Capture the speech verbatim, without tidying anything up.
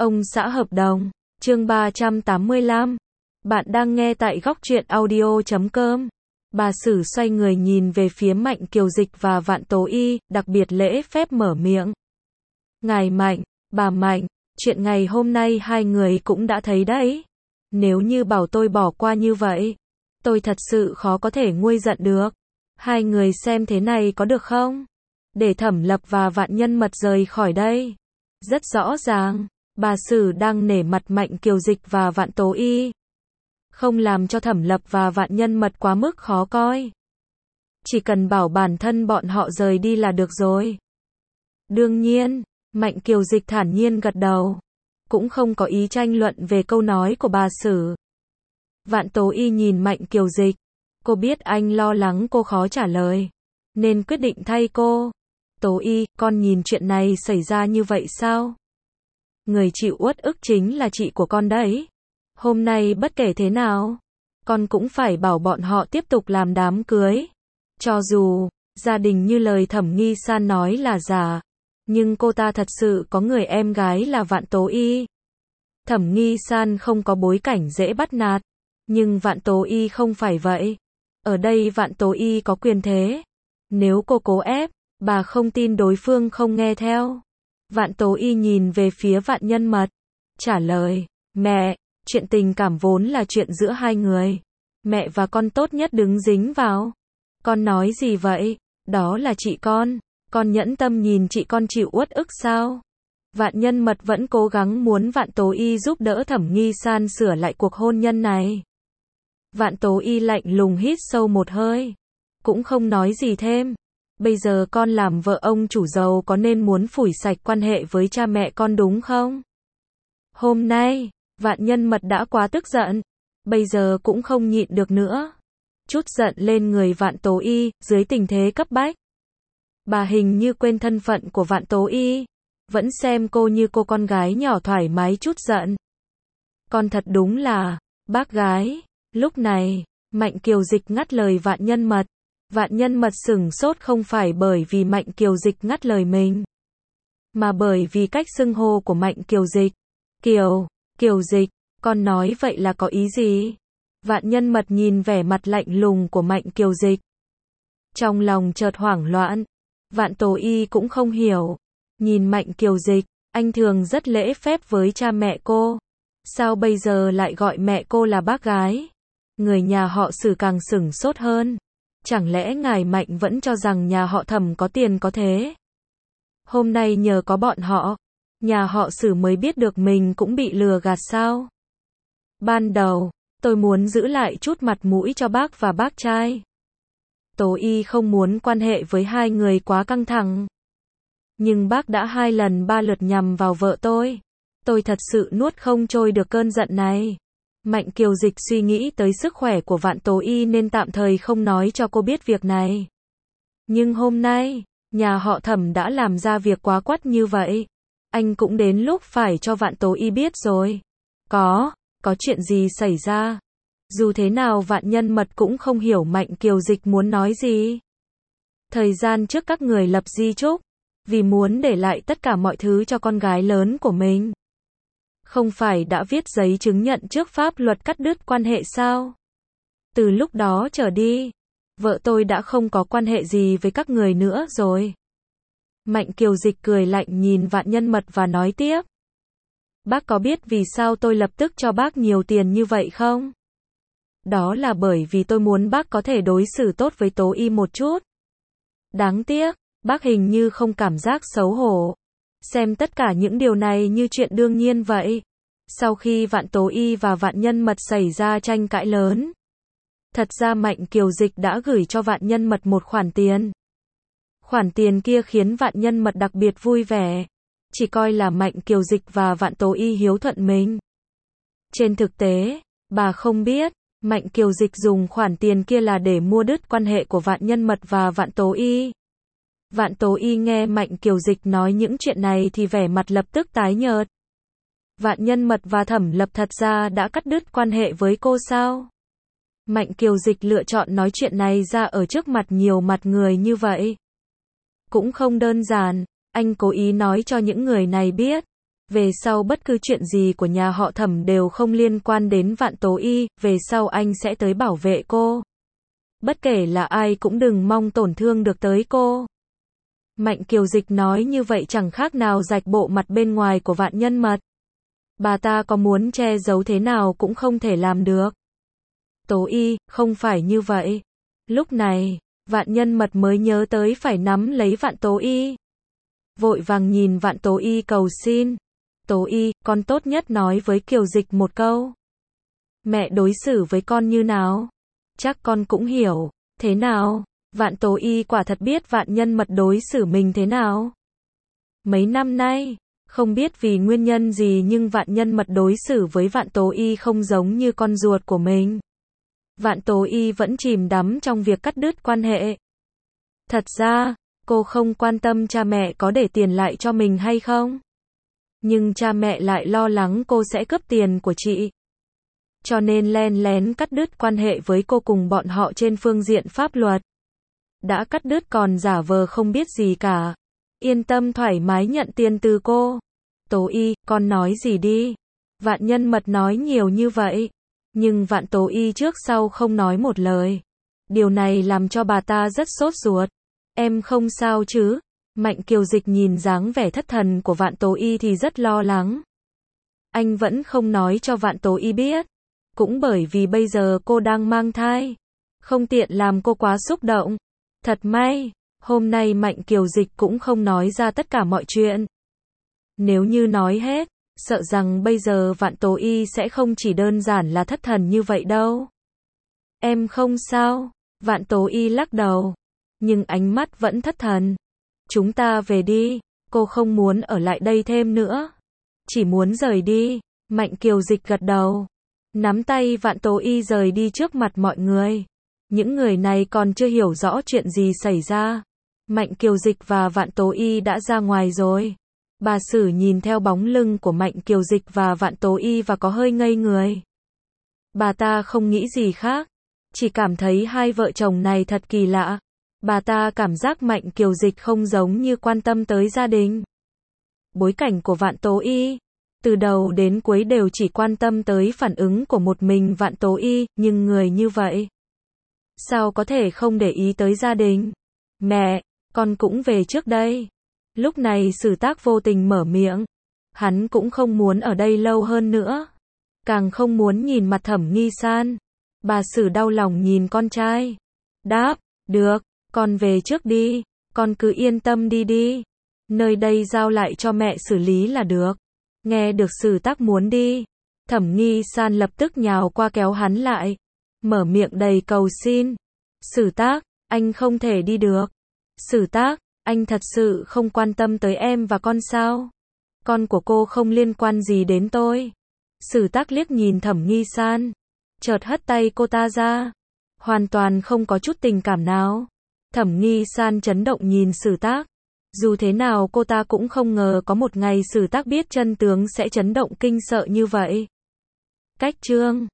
Ông xã hợp đồng, chương ba trăm tám mươi lăm. Bạn đang nghe tại góc truyện audio chấm com. Bà Sử xoay người nhìn về phía Mạnh Kiều Dịch và Vạn Tố Y, đặc biệt lễ phép mở miệng. Ngài Mạnh, bà Mạnh, chuyện ngày hôm nay hai người cũng đã thấy đấy. Nếu như bảo tôi bỏ qua như vậy, tôi thật sự khó có thể nguôi giận được. Hai người xem thế này có được không? Để Thẩm Lập và Vạn Nhân Mật rời khỏi đây. Rất rõ ràng, bà Sử đang nể mặt Mạnh Kiều Dịch và Vạn Tố Y. Không làm cho Thẩm Lập và Vạn Nhân Mật quá mức khó coi. Chỉ cần bảo bản thân bọn họ rời đi là được rồi. Đương nhiên, Mạnh Kiều Dịch thản nhiên gật đầu. Cũng không có ý tranh luận về câu nói của bà Sử. Vạn Tố Y nhìn Mạnh Kiều Dịch. Cô biết anh lo lắng cô khó trả lời, nên quyết định thay cô. Tố Y, con nhìn chuyện này xảy ra như vậy sao? Người chịu uất ức chính là chị của con đấy. Hôm nay bất kể thế nào, con cũng phải bảo bọn họ tiếp tục làm đám cưới. Cho dù, gia đình như lời Thẩm Nghi San nói là giả, nhưng cô ta thật sự có người em gái là Vạn Tố Y. Thẩm Nghi San không có bối cảnh dễ bắt nạt, nhưng Vạn Tố Y không phải vậy. Ở đây Vạn Tố Y có quyền thế. Nếu cô cố ép, bà không tin đối phương không nghe theo. Vạn Tố Y nhìn về phía Vạn Nhân Mật, trả lời, mẹ, chuyện tình cảm vốn là chuyện giữa hai người. Mẹ và con tốt nhất đừng dính vào. Con nói gì vậy? Đó là chị con. Con nhẫn tâm nhìn chị con chịu uất ức sao? Vạn Nhân Mật vẫn cố gắng muốn Vạn Tố Y giúp đỡ Thẩm Nghi San sửa lại cuộc hôn nhân này. Vạn Tố Y lạnh lùng hít sâu một hơi, cũng không nói gì thêm. Bây giờ con làm vợ ông chủ giàu có nên muốn phủi sạch quan hệ với cha mẹ con đúng không? Hôm nay, Vạn Nhân Mật đã quá tức giận, bây giờ cũng không nhịn được nữa. Chút giận lên người Vạn Tố Y, dưới tình thế cấp bách. Bà hình như quên thân phận của Vạn Tố Y, vẫn xem cô như cô con gái nhỏ thoải mái chút giận. Con thật đúng là, bác gái. Lúc này, Mạnh Kiều Dịch ngắt lời Vạn Nhân Mật. Vạn Nhân Mật sửng sốt không phải bởi vì Mạnh Kiều Dịch ngắt lời mình, mà bởi vì cách xưng hô của Mạnh Kiều Dịch. Kiều, Kiều Dịch, con nói vậy là có ý gì? Vạn Nhân Mật nhìn vẻ mặt lạnh lùng của Mạnh Kiều Dịch. Trong lòng chợt hoảng loạn. Vạn Tố Y cũng không hiểu. Nhìn Mạnh Kiều Dịch, anh thường rất lễ phép với cha mẹ cô. Sao bây giờ lại gọi mẹ cô là bác gái? Người nhà họ Sử càng sửng sốt hơn. Chẳng lẽ ngài Mạnh vẫn cho rằng nhà họ Thẩm có tiền có thế? Hôm nay nhờ có bọn họ, nhà họ Sử mới biết được mình cũng bị lừa gạt sao? Ban đầu, tôi muốn giữ lại chút mặt mũi cho bác và bác trai. Tố Y không muốn quan hệ với hai người quá căng thẳng. Nhưng bác đã hai lần ba lượt nhằm vào vợ tôi. Tôi thật sự nuốt không trôi được cơn giận này. Mạnh Kiều Dịch suy nghĩ tới sức khỏe của Vạn Tố Y nên tạm thời không nói cho cô biết việc này. Nhưng hôm nay, nhà họ Thẩm đã làm ra việc quá quắt như vậy. Anh cũng đến lúc phải cho Vạn Tố Y biết rồi. Có, có chuyện gì xảy ra? Dù thế nào Vạn Nhân Mật cũng không hiểu Mạnh Kiều Dịch muốn nói gì. Thời gian trước các người lập di chúc, vì muốn để lại tất cả mọi thứ cho con gái lớn của mình. Không phải đã viết giấy chứng nhận trước pháp luật cắt đứt quan hệ sao? Từ lúc đó trở đi, vợ tôi đã không có quan hệ gì với các người nữa rồi. Mạnh Kiều Dịch cười lạnh nhìn Vạn Nhân Mật và nói tiếp. Bác có biết vì sao tôi lập tức cho bác nhiều tiền như vậy không? Đó là bởi vì tôi muốn bác có thể đối xử tốt với Tố Y một chút. Đáng tiếc, bác hình như không cảm giác xấu hổ. Xem tất cả những điều này như chuyện đương nhiên vậy. Sau khi Vạn Tố Y và Vạn Nhân Mật xảy ra tranh cãi lớn, thật ra Mạnh Kiều Dịch đã gửi cho Vạn Nhân Mật một khoản tiền. Khoản tiền kia khiến Vạn Nhân Mật đặc biệt vui vẻ, chỉ coi là Mạnh Kiều Dịch và Vạn Tố Y hiếu thuận mình. Trên thực tế, bà không biết, Mạnh Kiều Dịch dùng khoản tiền kia là để mua đứt quan hệ của Vạn Nhân Mật và Vạn Tố Y. Vạn Tố Y nghe Mạnh Kiều Dịch nói những chuyện này thì vẻ mặt lập tức tái nhợt. Vạn Nhân Mật và Thẩm Lập thật ra đã cắt đứt quan hệ với cô sao? Mạnh Kiều Dịch lựa chọn nói chuyện này ra ở trước mặt nhiều mặt người như vậy. Cũng không đơn giản, anh cố ý nói cho những người này biết. Về sau bất cứ chuyện gì của nhà họ Thẩm đều không liên quan đến Vạn Tố Y, về sau anh sẽ tới bảo vệ cô. Bất kể là ai cũng đừng mong tổn thương được tới cô. Mạnh Kiều Dịch nói như vậy chẳng khác nào rạch bộ mặt bên ngoài của Vạn Nhân Mật. Bà ta có muốn che giấu thế nào cũng không thể làm được. Tố Y, không phải như vậy. Lúc này, Vạn Nhân Mật mới nhớ tới phải nắm lấy Vạn Tố Y. Vội vàng nhìn Vạn Tố Y cầu xin. Tố Y, con tốt nhất nói với Kiều Dịch một câu. Mẹ đối xử với con như nào? Chắc con cũng hiểu. Thế nào? Vạn Tố Y quả thật biết Vạn Nhân Mật đối xử mình thế nào. Mấy năm nay, không biết vì nguyên nhân gì nhưng Vạn Nhân Mật đối xử với Vạn Tố Y không giống như con ruột của mình. Vạn Tố Y vẫn chìm đắm trong việc cắt đứt quan hệ. Thật ra, cô không quan tâm cha mẹ có để tiền lại cho mình hay không. Nhưng cha mẹ lại lo lắng cô sẽ cướp tiền của chị. Cho nên len lén cắt đứt quan hệ với cô cùng bọn họ trên phương diện pháp luật. Đã cắt đứt còn giả vờ không biết gì cả. Yên tâm thoải mái nhận tiền từ cô. Tố Y, con nói gì đi. Vạn Nhân Mật nói nhiều như vậy. Nhưng Vạn Tố Y trước sau không nói một lời. Điều này làm cho bà ta rất sốt ruột. Em không sao chứ? Mạnh Kiều Dịch nhìn dáng vẻ thất thần của Vạn Tố Y thì rất lo lắng. Anh vẫn không nói cho Vạn Tố Y biết. Cũng bởi vì bây giờ cô đang mang thai. Không tiện làm cô quá xúc động. Thật may, hôm nay Mạnh Kiều Dịch cũng không nói ra tất cả mọi chuyện. Nếu như nói hết, sợ rằng bây giờ Vạn Tố Y sẽ không chỉ đơn giản là thất thần như vậy đâu. Em không sao. Vạn Tố Y lắc đầu. Nhưng ánh mắt vẫn thất thần. Chúng ta về đi. Cô không muốn ở lại đây thêm nữa. Chỉ muốn rời đi. Mạnh Kiều Dịch gật đầu. Nắm tay Vạn Tố Y rời đi trước mặt mọi người. Những người này còn chưa hiểu rõ chuyện gì xảy ra. Mạnh Kiều Dịch và Vạn Tố Y đã ra ngoài rồi. Bà Sử nhìn theo bóng lưng của Mạnh Kiều Dịch và Vạn Tố Y và có hơi ngây người. Bà ta không nghĩ gì khác. Chỉ cảm thấy hai vợ chồng này thật kỳ lạ. Bà ta cảm giác Mạnh Kiều Dịch không giống như quan tâm tới gia đình. Bối cảnh của Vạn Tố Y. Từ đầu đến cuối đều chỉ quan tâm tới phản ứng của một mình Vạn Tố Y, nhưng người như vậy. Sao có thể không để ý tới gia đình? Mẹ, con cũng về trước đây. Lúc này Sử Tác vô tình mở miệng. Hắn cũng không muốn ở đây lâu hơn nữa. Càng không muốn nhìn mặt Thẩm Nghi San. Bà Sử đau lòng nhìn con trai. Đáp, được, con về trước đi. Con cứ yên tâm đi đi. Nơi đây giao lại cho mẹ xử lý là được. Nghe được Sử Tác muốn đi. Thẩm Nghi San lập tức nhào qua kéo hắn lại. Mở miệng đầy cầu xin. Sử Tác, anh không thể đi được. Sử Tác, anh thật sự không quan tâm tới em và con sao? Con của cô không liên quan gì đến tôi. Sử Tác liếc nhìn Thẩm Nghi San. Chợt hất tay cô ta ra. Hoàn toàn không có chút tình cảm nào. Thẩm Nghi San chấn động nhìn Sử Tác. Dù thế nào cô ta cũng không ngờ có một ngày Sử Tác biết chân tướng sẽ chấn động kinh sợ như vậy. Cách chương